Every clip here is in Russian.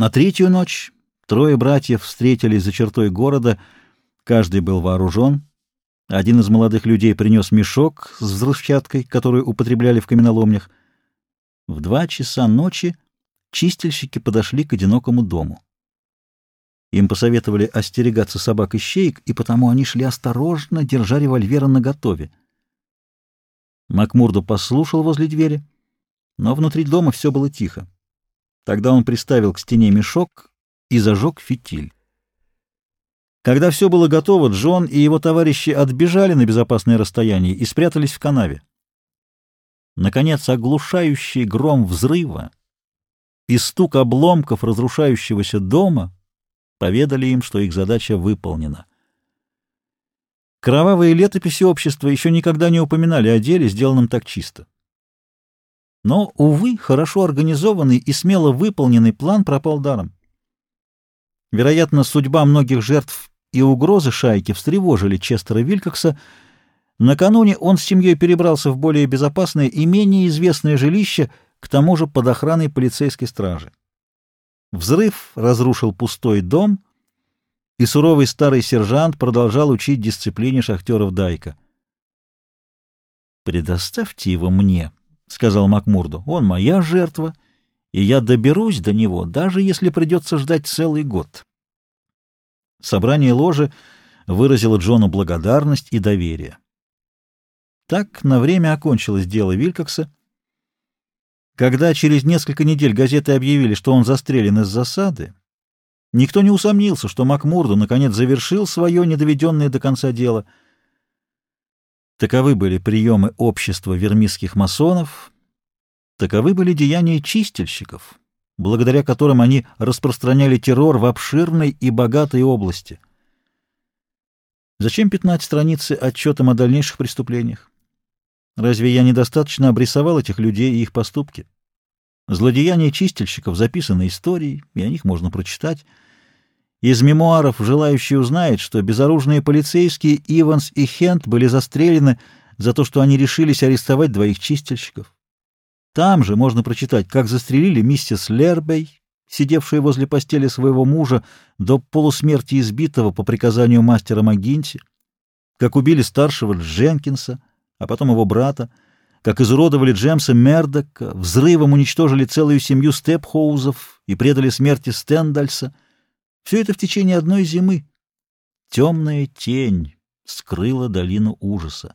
На третью ночь трое братьев встретились за чертой города, каждый был вооружен. Один из молодых людей принес мешок с взрывчаткой, которую употребляли в каменоломнях. В 2 часа ночи чистильщики подошли к одинокому дому. Им посоветовали остерегаться собак-ищеек, и потому они шли осторожно, держа револьверы наготове. Макмурдо послушал возле двери, но внутри дома все было тихо. Тогда он приставил к стене мешок и зажег фитиль. Когда все было готово, Джон и его товарищи отбежали на безопасное расстояние и спрятались в канаве. Наконец, оглушающий гром взрыва и стук обломков разрушающегося дома поведали им, что их задача выполнена. Кровавые летописи общества еще никогда не упоминали о деле, сделанном так чисто. Но, увы, хорошо организованный и смело выполненный план пропал даром. Вероятно, судьба многих жертв и угрозы шайки встревожили Честера Вилкокса. Накануне он с семьей перебрался в более безопасное и менее известное жилище, к тому же под охраной полицейской стражи. Взрыв разрушил пустой дом, и суровый старый сержант продолжал учить дисциплине шахтеров Дайка. «Предоставьте его мне», — сказал Макмурдо. «Он моя жертва, и я доберусь до него, даже если придется ждать целый год». Собрание ложи выразило Джону благодарность и доверие. Так на время окончилось дело Вилкокса. Когда через несколько недель газеты объявили, что он застрелен из засады, никто не усомнился, что Макмурдо наконец завершил свое недоведенное до конца дело. Таковы были приемы общества вермисских масонов, таковы были деяния чистильщиков, благодаря которым они распространяли террор в обширной и богатой области. Зачем пятнать страницы отчетом о дальнейших преступлениях? Разве я недостаточно обрисовал этих людей и их поступки? Злодеяния чистильщиков записаны историей, и о них можно прочитать. Из мемуаров желающий узнает, что безоружные полицейские Иванс и Хент были застрелены за то, что они решились арестовать 2 чистильщиков. Там же можно прочитать, как застрелили миссис Лербей, сидевшую возле постели своего мужа, до полусмерти избитого по приказанию мастера МакГинти, как убили старшего Дженкинса, а потом его брата, как изуродовали Джемса Мердока, взрывом уничтожили целую семью Степхоузов и предали смерти Стендальса. Все это в течение одной зимы. Темная тень скрыла долину ужаса.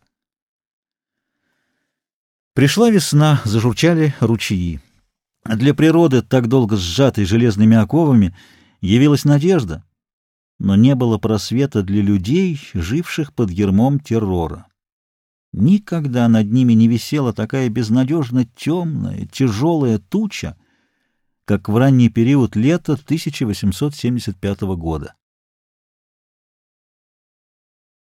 Пришла весна, зажурчали ручьи. Для природы, так долго сжатой железными оковами, явилась надежда, но не было просвета для людей, живших под ярмом террора. Никогда над ними не висела такая безнадежно темная, тяжелая туча, как в ранний период лета 1875 года.